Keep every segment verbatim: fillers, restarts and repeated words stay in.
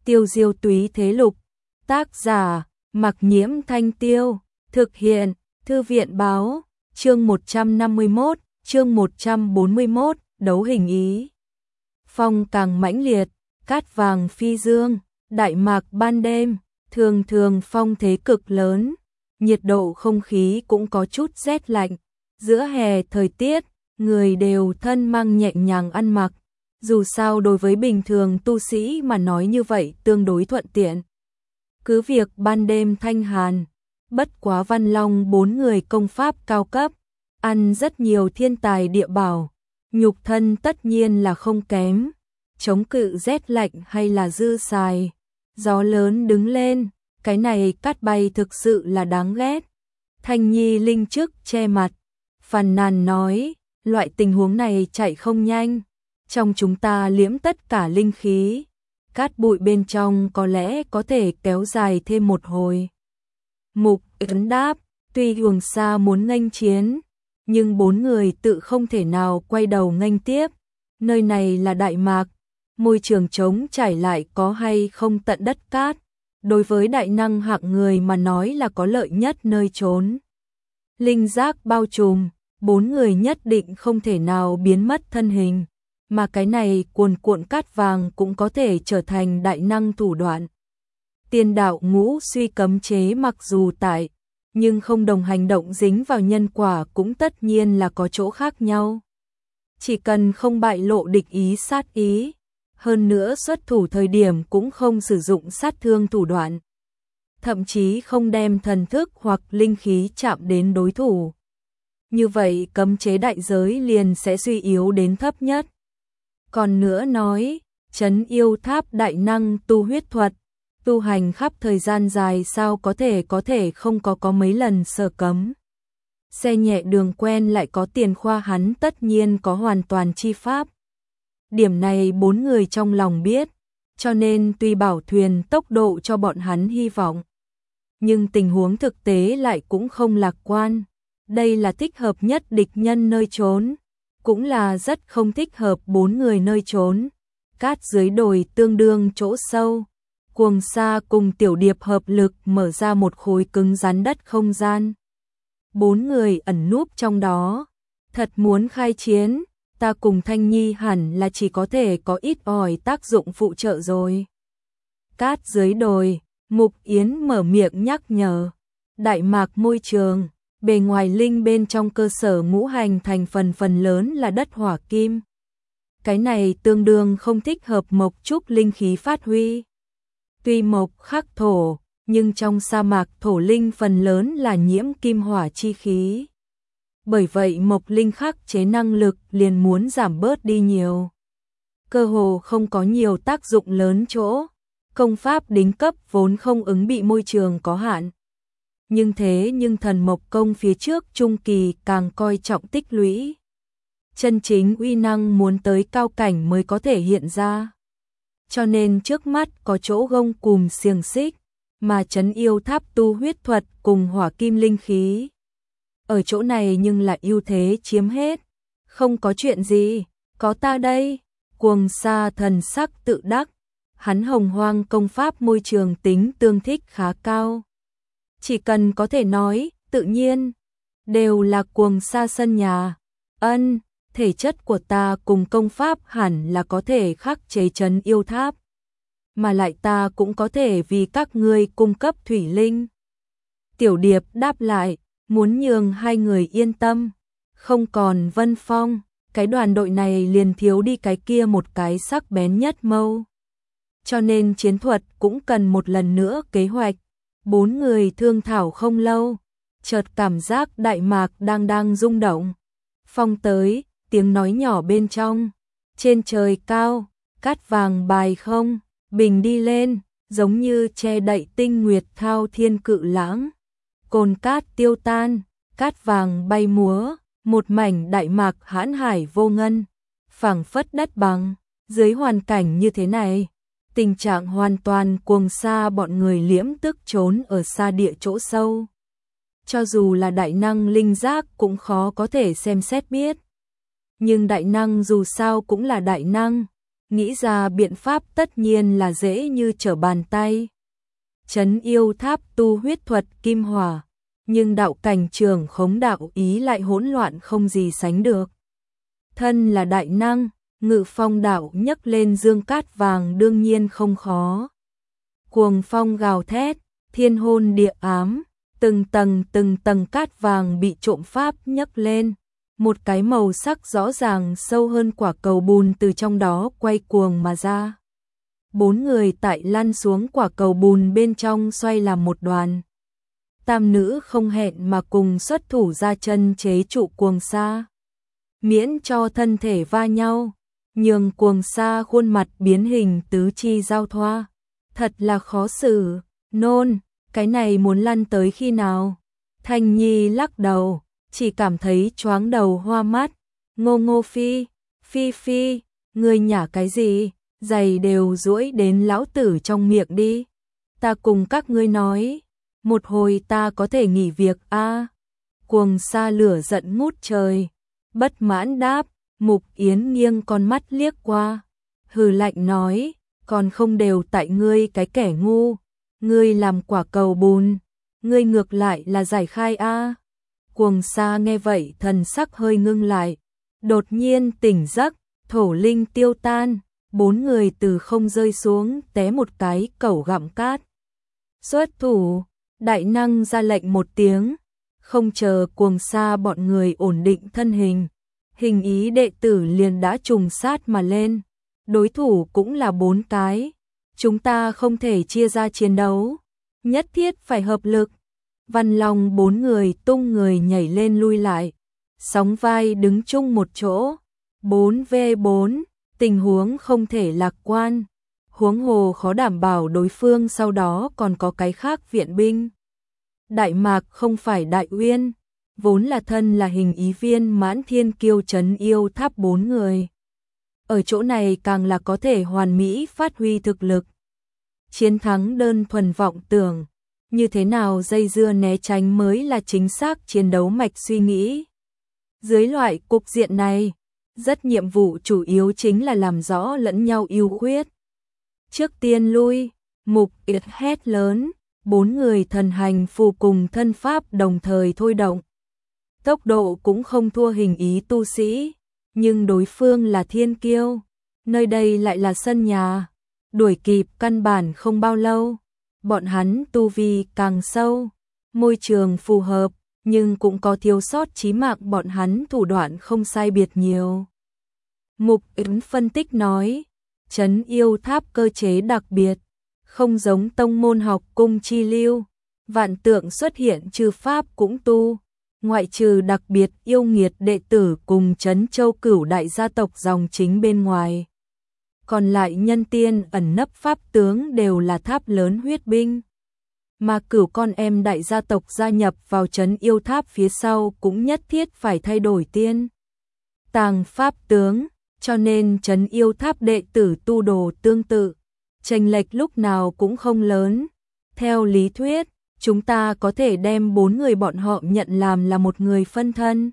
Tiêu diêu túy thế lục. Tác giả, Mặc Nhiễm Thanh Tiêu. Thực hiện, Thư viện báo. Chương một trăm năm mươi mốt, chương một trăm bốn mươi mốt, đấu hình ý. Phong càng mãnh liệt, cát vàng phi dương, đại mạc ban đêm, thường thường phong thế cực lớn, nhiệt độ không khí cũng có chút rét lạnh. Giữa hè thời tiết, người đều thân mang nhẹ nhàng ăn mặc, dù sao đối với bình thường tu sĩ mà nói như vậy tương đối thuận tiện. Cứ việc ban đêm thanh hàn, bất quá Văn Long bốn người công pháp cao cấp, ăn rất nhiều thiên tài địa bảo, nhục thân tất nhiên là không kém, chống cự rét lạnh hay là dư xài. Gió lớn đứng lên, cái này cát bay thực sự là đáng ghét. Thanh Nhi linh trước che mặt, phàn nàn nói, loại tình huống này chạy không nhanh, trong chúng ta liễm tất cả linh khí, cát bụi bên trong có lẽ có thể kéo dài thêm một hồi. Mục Ấn đáp, tuy Huồng Sa muốn nghênh chiến, nhưng bốn người tự không thể nào quay đầu nghênh tiếp. Nơi này là Đại Mạc, môi trường trống trải lại có hay không tận đất cát, đối với đại năng hạng người mà nói là có lợi nhất nơi trốn. Linh giác bao trùm, bốn người nhất định không thể nào biến mất thân hình, mà cái này cuồn cuộn cát vàng cũng có thể trở thành đại năng thủ đoạn. Tiên đạo ngũ suy cấm chế mặc dù tại, nhưng không đồng hành động dính vào nhân quả cũng tất nhiên là có chỗ khác nhau. Chỉ cần không bại lộ địch ý sát ý, hơn nữa xuất thủ thời điểm cũng không sử dụng sát thương thủ đoạn, thậm chí không đem thần thức hoặc linh khí chạm đến đối thủ. Như vậy cấm chế đại giới liền sẽ suy yếu đến thấp nhất. Còn nữa nói, trấn yêu tháp đại năng tu huyết thuật, tu hành khắp thời gian dài sao có thể có thể không có có mấy lần sở cấm. Xe nhẹ đường quen lại có tiền khoa hắn tất nhiên có hoàn toàn chi pháp. Điểm này bốn người trong lòng biết, cho nên tuy bảo thuyền tốc độ cho bọn hắn hy vọng, nhưng tình huống thực tế lại cũng không lạc quan. Đây là thích hợp nhất địch nhân nơi trốn, cũng là rất không thích hợp bốn người nơi trốn. Cát dưới đồi tương đương chỗ sâu, Huồng Sa cùng Tiểu Điệp hợp lực mở ra một khối cứng rắn đất không gian. Bốn người ẩn núp trong đó, thật muốn khai chiến, ta cùng Thanh Nhi hẳn là chỉ có thể có ít ỏi tác dụng phụ trợ rồi. Cát dưới đồi, Mục Yến mở miệng nhắc nhở. Đại mạc môi trường, bề ngoài linh bên trong cơ sở ngũ hành thành phần phần lớn là đất hỏa kim. Cái này tương đương không thích hợp mộc trúc linh khí phát huy. Tuy mộc khắc thổ, nhưng trong sa mạc thổ linh phần lớn là nhiễm kim hỏa chi khí. Bởi vậy mộc linh khắc chế năng lực liền muốn giảm bớt đi nhiều. Cơ hồ không có nhiều tác dụng lớn chỗ, công pháp đính cấp vốn không ứng bị môi trường có hạn. Nhưng thế nhưng thần mộc công phía trước trung kỳ càng coi trọng tích lũy. Chân chính uy năng muốn tới cao cảnh mới có thể hiện ra. Cho nên trước mắt có chỗ gông cùm xiềng xích, mà trấn yêu tháp tu huyết thuật cùng hỏa kim linh khí. Ở chỗ này nhưng lại ưu thế chiếm hết. Không có chuyện gì, có ta đây. Huồng Sa thần sắc tự đắc, hắn hồng hoang công pháp môi trường tính tương thích khá cao. Chỉ cần có thể nói, tự nhiên, đều là Huồng Sa sân nhà. Ân, thể chất của ta cùng công pháp hẳn là có thể khắc chế trấn yêu tháp. Mà lại ta cũng có thể vì các ngươi cung cấp thủy linh. Tiểu Điệp đáp lại, muốn nhường hai người yên tâm. Không còn Vân Phong, cái đoàn đội này liền thiếu đi cái kia một cái sắc bén nhất mâu. Cho nên chiến thuật cũng cần một lần nữa kế hoạch. Bốn người thương thảo không lâu, chợt cảm giác đại mạc đang đang rung động. Phong tới, tiếng nói nhỏ bên trong. Trên trời cao, cát vàng bài không, bình đi lên, giống như che đậy tinh nguyệt thao thiên cự lãng. Cồn cát tiêu tan, cát vàng bay múa, một mảnh đại mạc hãn hải vô ngân, phảng phất đất bằng. Dưới hoàn cảnh như thế này, tình trạng hoàn toàn Huồng Sa bọn người liễm tức trốn ở xa địa chỗ sâu. Cho dù là đại năng linh giác cũng khó có thể xem xét biết. Nhưng đại năng dù sao cũng là đại năng, nghĩ ra biện pháp tất nhiên là dễ như trở bàn tay. Trấn yêu tháp tu huyết thuật kim hỏa, nhưng đạo cảnh trường khống đạo ý lại hỗn loạn không gì sánh được. Thân là đại năng, ngự phong đạo nhấc lên dương cát vàng đương nhiên không khó. Cuồng phong gào thét, thiên hôn địa ám, từng tầng từng tầng cát vàng bị trộm pháp nhấc lên. Một cái màu sắc rõ ràng sâu hơn quả cầu bùn từ trong đó quay cuồng mà ra. Bốn người tại lăn xuống quả cầu bùn bên trong xoay làm một đoàn. Tam nữ không hẹn mà cùng xuất thủ ra chân chế trụ cuồng sa. Miễn cho thân thể va nhau, nhường cuồng sa khuôn mặt biến hình tứ chi giao thoa. Thật là khó xử, nôn, cái này muốn lăn tới khi nào? Thanh Nhi lắc đầu, chỉ cảm thấy choáng đầu hoa mắt. Ngô Ngô Phi, Phi Phi, ngươi nhả cái gì? Giày đều duỗi đến lão tử trong miệng đi. Ta cùng các ngươi nói, một hồi ta có thể nghỉ việc a. À, cuồng sa lửa giận ngút trời, bất mãn đáp. Mục Yến nghiêng con mắt liếc qua, hừ lạnh nói, còn không đều tại ngươi cái kẻ ngu, ngươi làm quả cầu bùn, ngươi ngược lại là giải khai a. À. Cuồng sa nghe vậy thần sắc hơi ngưng lại, đột nhiên tỉnh giấc, thổ linh tiêu tan, bốn người từ không rơi xuống té một cái cẩu gặm cát. Xuất thủ, đại năng ra lệnh một tiếng, không chờ cuồng sa bọn người ổn định thân hình. Hình ý đệ tử liền đã trùng sát mà lên, đối thủ cũng là bốn cái, chúng ta không thể chia ra chiến đấu, nhất thiết phải hợp lực. Văn Long bốn người tung người nhảy lên lui lại, sóng vai đứng chung một chỗ, bốn vs bốn, tình huống không thể lạc quan, huống hồ khó đảm bảo đối phương sau đó còn có cái khác viện binh. Đại Mạc không phải Đại Uyên, vốn là thân là hình ý viên mãn thiên kiêu trấn yêu tháp bốn người. Ở chỗ này càng là có thể hoàn mỹ phát huy thực lực. Chiến thắng đơn thuần vọng tưởng, như thế nào dây dưa né tránh mới là chính xác chiến đấu mạch suy nghĩ. Dưới loại cục diện này, rất nhiệm vụ chủ yếu chính là làm rõ lẫn nhau ưu khuyết. Trước tiên lui, Mục Yết hét lớn, bốn người thần hành phù cùng thân pháp đồng thời thôi động. Tốc độ cũng không thua hình ý tu sĩ, nhưng đối phương là thiên kiêu, nơi đây lại là sân nhà, đuổi kịp căn bản không bao lâu. Bọn hắn tu vi càng sâu, môi trường phù hợp, nhưng cũng có thiếu sót chí mạng, bọn hắn thủ đoạn không sai biệt nhiều. Mục Yến phân tích nói, trấn yêu tháp cơ chế đặc biệt, không giống tông môn học cung chi lưu, vạn tượng xuất hiện trừ pháp cũng tu, ngoại trừ đặc biệt yêu nghiệt đệ tử cùng trấn châu cửu đại gia tộc dòng chính bên ngoài. Còn lại nhân tiên ẩn nấp pháp tướng đều là tháp lớn huyết binh. Mà cửu con em đại gia tộc gia nhập vào trấn yêu tháp phía sau cũng nhất thiết phải thay đổi tiên tàng pháp tướng, cho nên trấn yêu tháp đệ tử tu đồ tương tự, chênh lệch lúc nào cũng không lớn. Theo lý thuyết, chúng ta có thể đem bốn người bọn họ nhận làm là một người phân thân.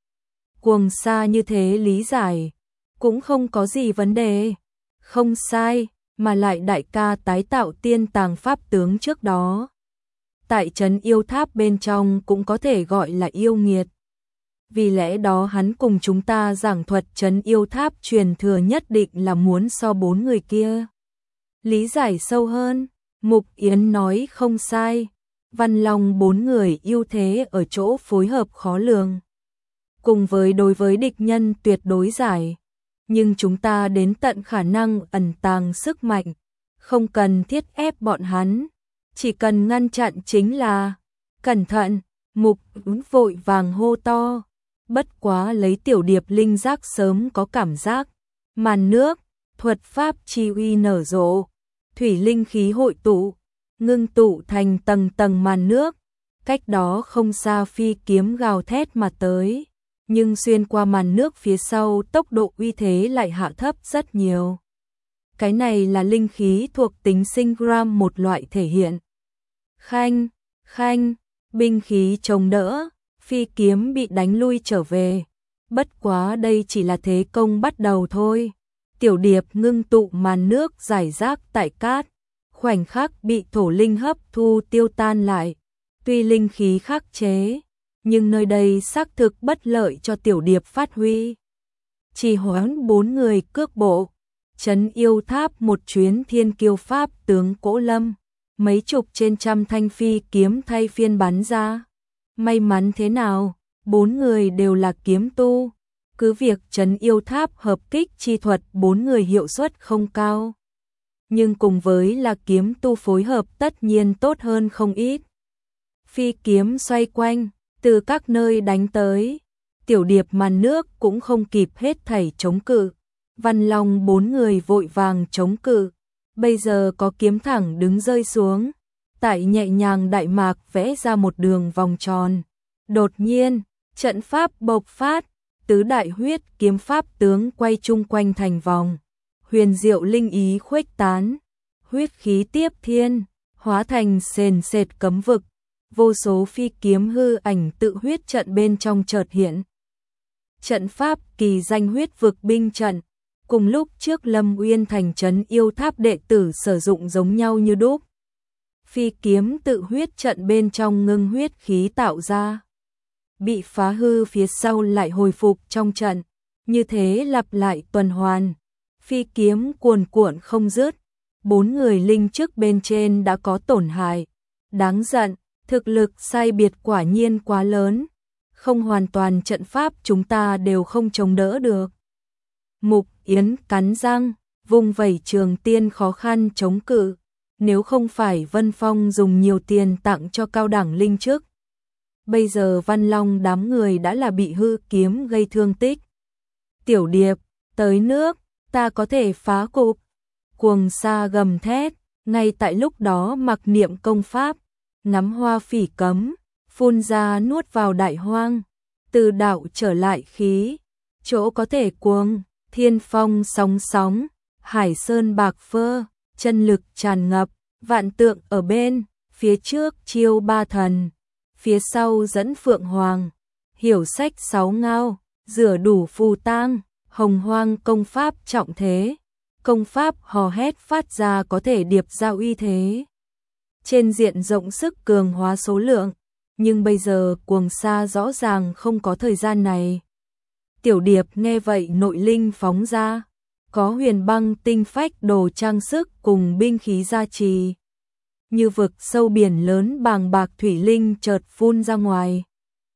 Cuồng sa như thế lý giải, cũng không có gì vấn đề. Không sai, mà lại đại ca tái tạo tiên tàng pháp tướng trước đó. Tại trấn yêu tháp bên trong cũng có thể gọi là yêu nghiệt. Vì lẽ đó hắn cùng chúng ta giảng thuật trấn yêu tháp truyền thừa nhất định là muốn so bốn người kia lý giải sâu hơn. Mục Yến nói không sai, Văn Long bốn người ưu thế ở chỗ phối hợp khó lường, cùng với đối với địch nhân tuyệt đối giải. Nhưng chúng ta đến tận khả năng ẩn tàng sức mạnh, không cần thiết ép bọn hắn, chỉ cần ngăn chặn chính là. Cẩn thận, Mục Yến vội vàng hô to, bất quá lấy tiểu điệp linh giác sớm có cảm giác. Màn nước, thuật pháp chi uy nở rộ, thủy linh khí hội tụ, ngưng tụ thành tầng tầng màn nước, cách đó không xa phi kiếm gào thét mà tới, nhưng xuyên qua màn nước phía sau tốc độ uy thế lại hạ thấp rất nhiều. Cái này là linh khí thuộc tính sinh gram một loại thể hiện. Khanh, khanh, binh khí chống đỡ, phi kiếm bị đánh lui trở về. Bất quá đây chỉ là thế công bắt đầu thôi. Tiểu điệp ngưng tụ màn nước rải rác tại cát, khoảnh khắc bị thổ linh hấp thu tiêu tan lại. Tuy linh khí khắc chế, nhưng nơi đây xác thực bất lợi cho tiểu điệp phát huy. Chỉ hoãn bốn người cước bộ, trấn yêu tháp một chuyến thiên kiêu pháp tướng Cỗ Lâm, mấy chục trên trăm thanh phi kiếm thay phiên bắn ra. May mắn thế nào, bốn người đều là kiếm tu, cứ việc trấn yêu tháp hợp kích chi thuật bốn người hiệu suất không cao. Nhưng cùng với là kiếm tu phối hợp tất nhiên tốt hơn không ít. Phi kiếm xoay quanh, từ các nơi đánh tới, tiểu điệp màn nước cũng không kịp hết thảy chống cự. Văn Long bốn người vội vàng chống cự, bây giờ có kiếm thẳng đứng rơi xuống, tại nhẹ nhàng đại mạc vẽ ra một đường vòng tròn. Đột nhiên, trận pháp bộc phát, tứ đại huyết kiếm pháp tướng quay chung quanh thành vòng, huyền diệu linh ý khuếch tán, huyết khí tiếp thiên, hóa thành sền sệt cấm vực, vô số phi kiếm hư ảnh tự huyết trận bên trong chợt hiện. Trận pháp kỳ danh huyết vực binh trận, cùng lúc trước Lâm Uyên thành trấn yêu tháp đệ tử sử dụng giống nhau như đúc. Phi kiếm tự huyết trận bên trong ngưng huyết khí tạo ra, bị phá hư phía sau lại hồi phục trong trận, như thế lặp lại tuần hoàn. Phi kiếm cuồn cuộn không dứt, bốn người linh chức bên trên đã có tổn hại. Đáng giận, thực lực sai biệt quả nhiên quá lớn, không hoàn toàn trận pháp chúng ta đều không chống đỡ được. Mục Yến cắn răng, vùng vẩy trường tiên khó khăn chống cự, nếu không phải Vân Phong dùng nhiều tiền tặng cho cao đẳng linh chức, bây giờ Văn Long đám người đã là bị hư kiếm gây thương tích. Tiểu điệp, tới nước, ta có thể phá cục. Cuồng sa gầm thét, ngay tại lúc đó mặc niệm công pháp, nắm hoa phỉ cấm, phun ra nuốt vào đại hoang, từ đạo trở lại khí, chỗ có thể cuồng, thiên phong sóng sóng, hải sơn bạc phơ, chân lực tràn ngập, vạn tượng ở bên, phía trước chiêu ba thần, phía sau dẫn phượng hoàng, hiểu sách sáu ngao, rửa đủ phù tang, hồng hoang công pháp trọng thế, công pháp hò hét phát ra có thể điệp ra uy thế. Trên diện rộng sức cường hóa số lượng, nhưng bây giờ cuồng sa rõ ràng không có thời gian này. Tiểu điệp nghe vậy nội linh phóng ra, có huyền băng tinh phách đồ trang sức cùng binh khí gia trì. Như vực sâu biển lớn bàng bạc thủy linh chợt phun ra ngoài.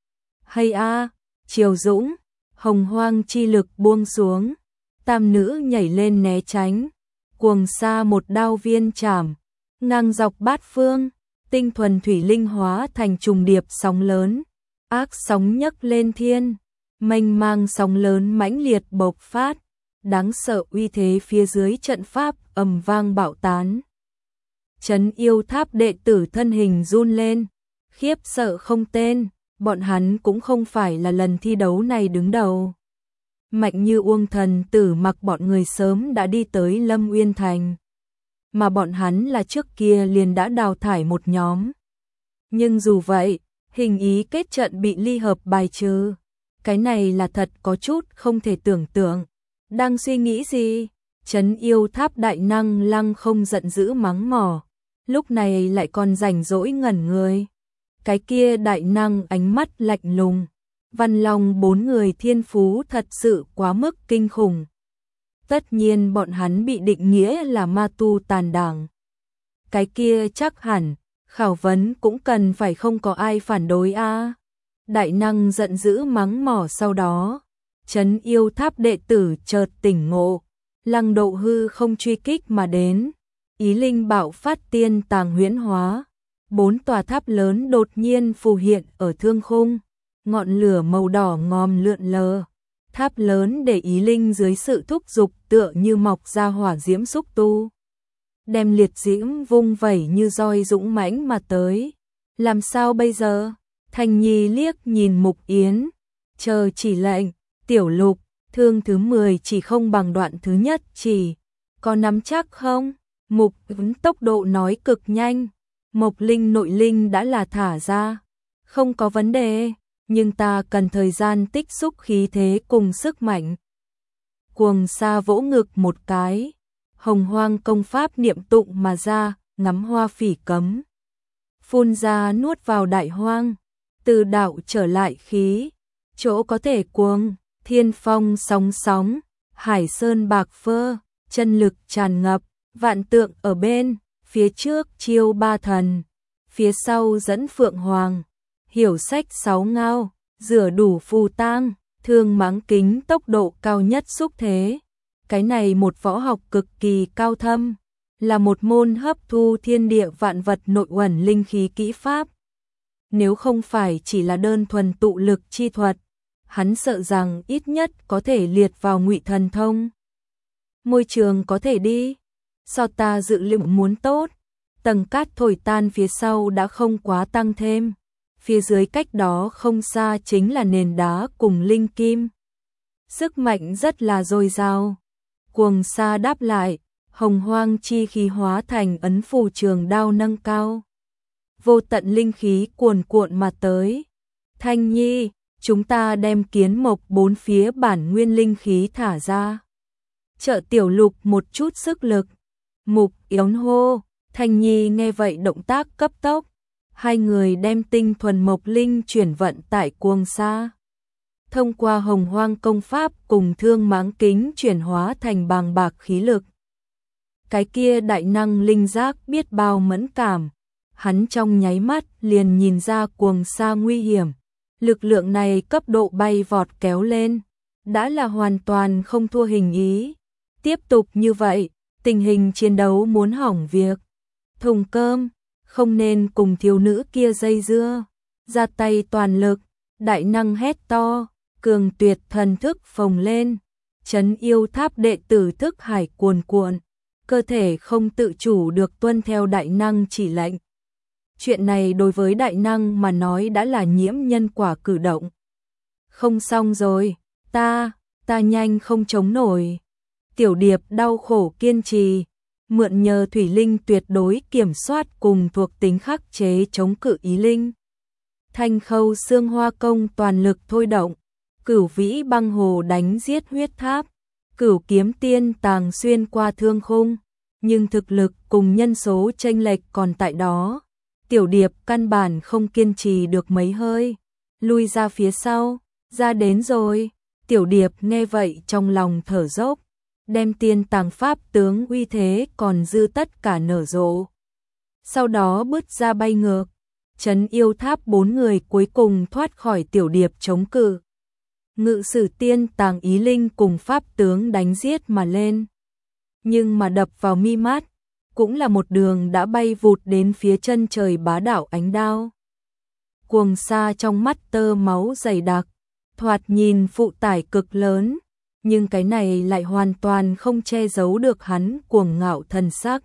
Hay a, Triều Dũng, hồng hoang chi lực buông xuống, tam nữ nhảy lên né tránh, cuồng sa một đao viên chảm, ngang dọc bát phương, tinh thuần thủy linh hóa thành trùng điệp sóng lớn, ác sóng nhấc lên thiên, mênh mang sóng lớn mãnh liệt bộc phát, đáng sợ uy thế phía dưới trận pháp ầm vang bạo tán. Trấn yêu tháp đệ tử thân hình run lên, khiếp sợ không tên, bọn hắn cũng không phải là lần thi đấu này đứng đầu. Mạnh như Uông Thần Tử mặc bọn người sớm đã đi tới Lâm Uyên Thành, mà bọn hắn là trước kia liền đã đào thải một nhóm. Nhưng dù vậy, hình ý kết trận bị ly hợp bài trừ, cái này là thật có chút không thể tưởng tượng. Đang suy nghĩ gì? Trấn yêu tháp đại năng Lăng Không giận dữ mắng mỏ, lúc này lại còn rảnh rỗi ngẩn người. Cái kia đại năng ánh mắt lạnh lùng, Văn Long bốn người thiên phú thật sự quá mức kinh khủng. Tất nhiên bọn hắn bị định nghĩa là ma tu tàn đảng. Cái kia chắc hẳn, khảo vấn cũng cần phải không có ai phản đối a. Đại năng giận dữ mắng mỏ sau đó, trấn yêu tháp đệ tử chợt tỉnh ngộ, Lăng Độ hư không truy kích mà đến, ý linh bạo phát tiên tàng huyễn hóa, bốn tòa tháp lớn đột nhiên phù hiện ở thương khung, ngọn lửa màu đỏ ngòm lượn lờ. Tháp lớn để ý linh dưới sự thúc giục tựa như mọc ra hỏa diễm xúc tu, đem liệt diễm vung vẩy như roi dũng mãnh mà tới. Làm sao bây giờ? Thanh Nhi liếc nhìn Mục Yến, chờ chỉ lệnh. Tiểu Lục, thương thứ mười chỉ không bằng đoạn thứ nhất chỉ, có nắm chắc không? Mục Yến tốc độ nói cực nhanh, Mộc Linh nội linh đã là thả ra, không có vấn đề, nhưng ta cần thời gian tích xúc khí thế cùng sức mạnh Cuồng Sa vỗ ngực một cái, Hồng Hoang công pháp niệm tụng mà ra, ngắm hoa phỉ cấm. Phun ra nuốt vào đại hoang, từ đạo trở lại khí, chỗ có thể cuồng, thiên phong sóng sóng, hải sơn bạc phơ, chân lực tràn ngập, vạn tượng ở bên, phía trước chiêu ba thần, phía sau dẫn phượng hoàng, hiểu sách sáu ngao, rửa đủ phù tang, thương mãng kính tốc độ cao nhất xúc thế. Cái này một võ học cực kỳ cao thâm, là một môn hấp thu thiên địa vạn vật nội uẩn linh khí kỹ pháp. Nếu không phải chỉ là đơn thuần tụ lực chi thuật, hắn sợ rằng ít nhất có thể liệt vào ngụy thần thông. Môi trường có thể đi, so ta dự liệu muốn tốt, tầng cát thổi tan phía sau đã không quá tăng thêm, phía dưới cách đó không xa chính là nền đá cùng linh kim. Sức mạnh rất là dồi dào. Cuồng Sa đáp lại, hồng hoang chi khí hóa thành ấn phù trường đao nâng cao. Vô tận linh khí cuồn cuộn mà tới. Thanh Nhi, chúng ta đem kiến mộc bốn phía bản nguyên linh khí thả ra. Trợ Tiểu Lục một chút sức lực. Mục Yến hô, Thanh Nhi nghe vậy động tác cấp tốc. Hai người đem tinh thuần mộc linh chuyển vận tại Cuồng Sa. Thông qua hồng hoang công pháp cùng thương mãng kính chuyển hóa thành bàng bạc khí lực. Cái kia đại năng linh giác biết bao mẫn cảm, hắn trong nháy mắt liền nhìn ra Cuồng Sa nguy hiểm. Lực lượng này cấp độ bay vọt kéo lên, đã là hoàn toàn không thua hình ý. Tiếp tục như vậy, tình hình chiến đấu muốn hỏng việc. Thùng cơm, không nên cùng thiếu nữ kia dây dưa, ra tay toàn lực, đại năng hét to. Cường tuyệt thần thức phồng lên, trấn yêu tháp đệ tử thức hải cuồn cuộn, cơ thể không tự chủ được tuân theo đại năng chỉ lệnh. Chuyện này đối với đại năng mà nói đã là nhiễm nhân quả cử động. Không xong rồi, ta, ta nhanh không chống nổi. Tiểu Điệp đau khổ kiên trì, mượn nhờ thủy linh tuyệt đối kiểm soát cùng thuộc tính khắc chế chống cự ý linh. Thanh Khâu xương hoa công toàn lực thôi động. Cửu vĩ băng hồ đánh giết huyết tháp, cửu kiếm tiên tàng xuyên qua thương khung, nhưng thực lực cùng nhân số chênh lệch còn tại đó. Tiểu Điệp căn bản không kiên trì được mấy hơi, lui ra phía sau, ra đến rồi. Tiểu Điệp nghe vậy trong lòng thở dốc, đem tiên tàng pháp tướng uy thế còn dư tất cả nở rộ. Sau đó bứt ra bay ngược, trấn yêu tháp bốn người cuối cùng thoát khỏi Tiểu Điệp chống cự. Ngự sử tiên tàng ý linh cùng pháp tướng đánh giết mà lên. Nhưng mà đập vào mi mắt, cũng là một đường đã bay vụt đến phía chân trời bá đạo ánh đao. Cuồng Sa trong mắt tơ máu dày đặc, thoạt nhìn phụ tải cực lớn, nhưng cái này lại hoàn toàn không che giấu được hắn cuồng ngạo thần sắc.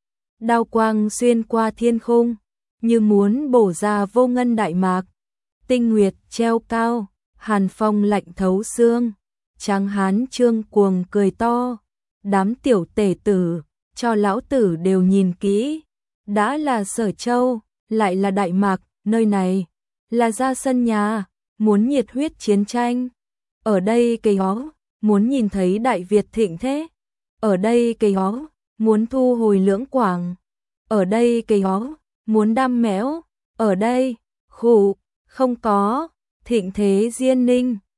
Đao quang xuyên qua thiên khung, như muốn bổ ra vô ngân đại mạc, tinh nguyệt treo cao. Hàn phong lạnh thấu xương, Tráng Hán Trương Cuồng cười to, đám tiểu tể tử, cho lão tử đều nhìn kỹ, đã là Sở Châu, lại là Đại Mạc, nơi này, là ra sân nhà, muốn nhiệt huyết chiến tranh, ở đây cây hó, muốn nhìn thấy Đại Việt thịnh thế, ở đây cây hó, muốn thu hồi lưỡng quảng, ở đây cây hó, muốn đam mẽo, ở đây, khủ, không có. Thịnh thế Diên Ninh,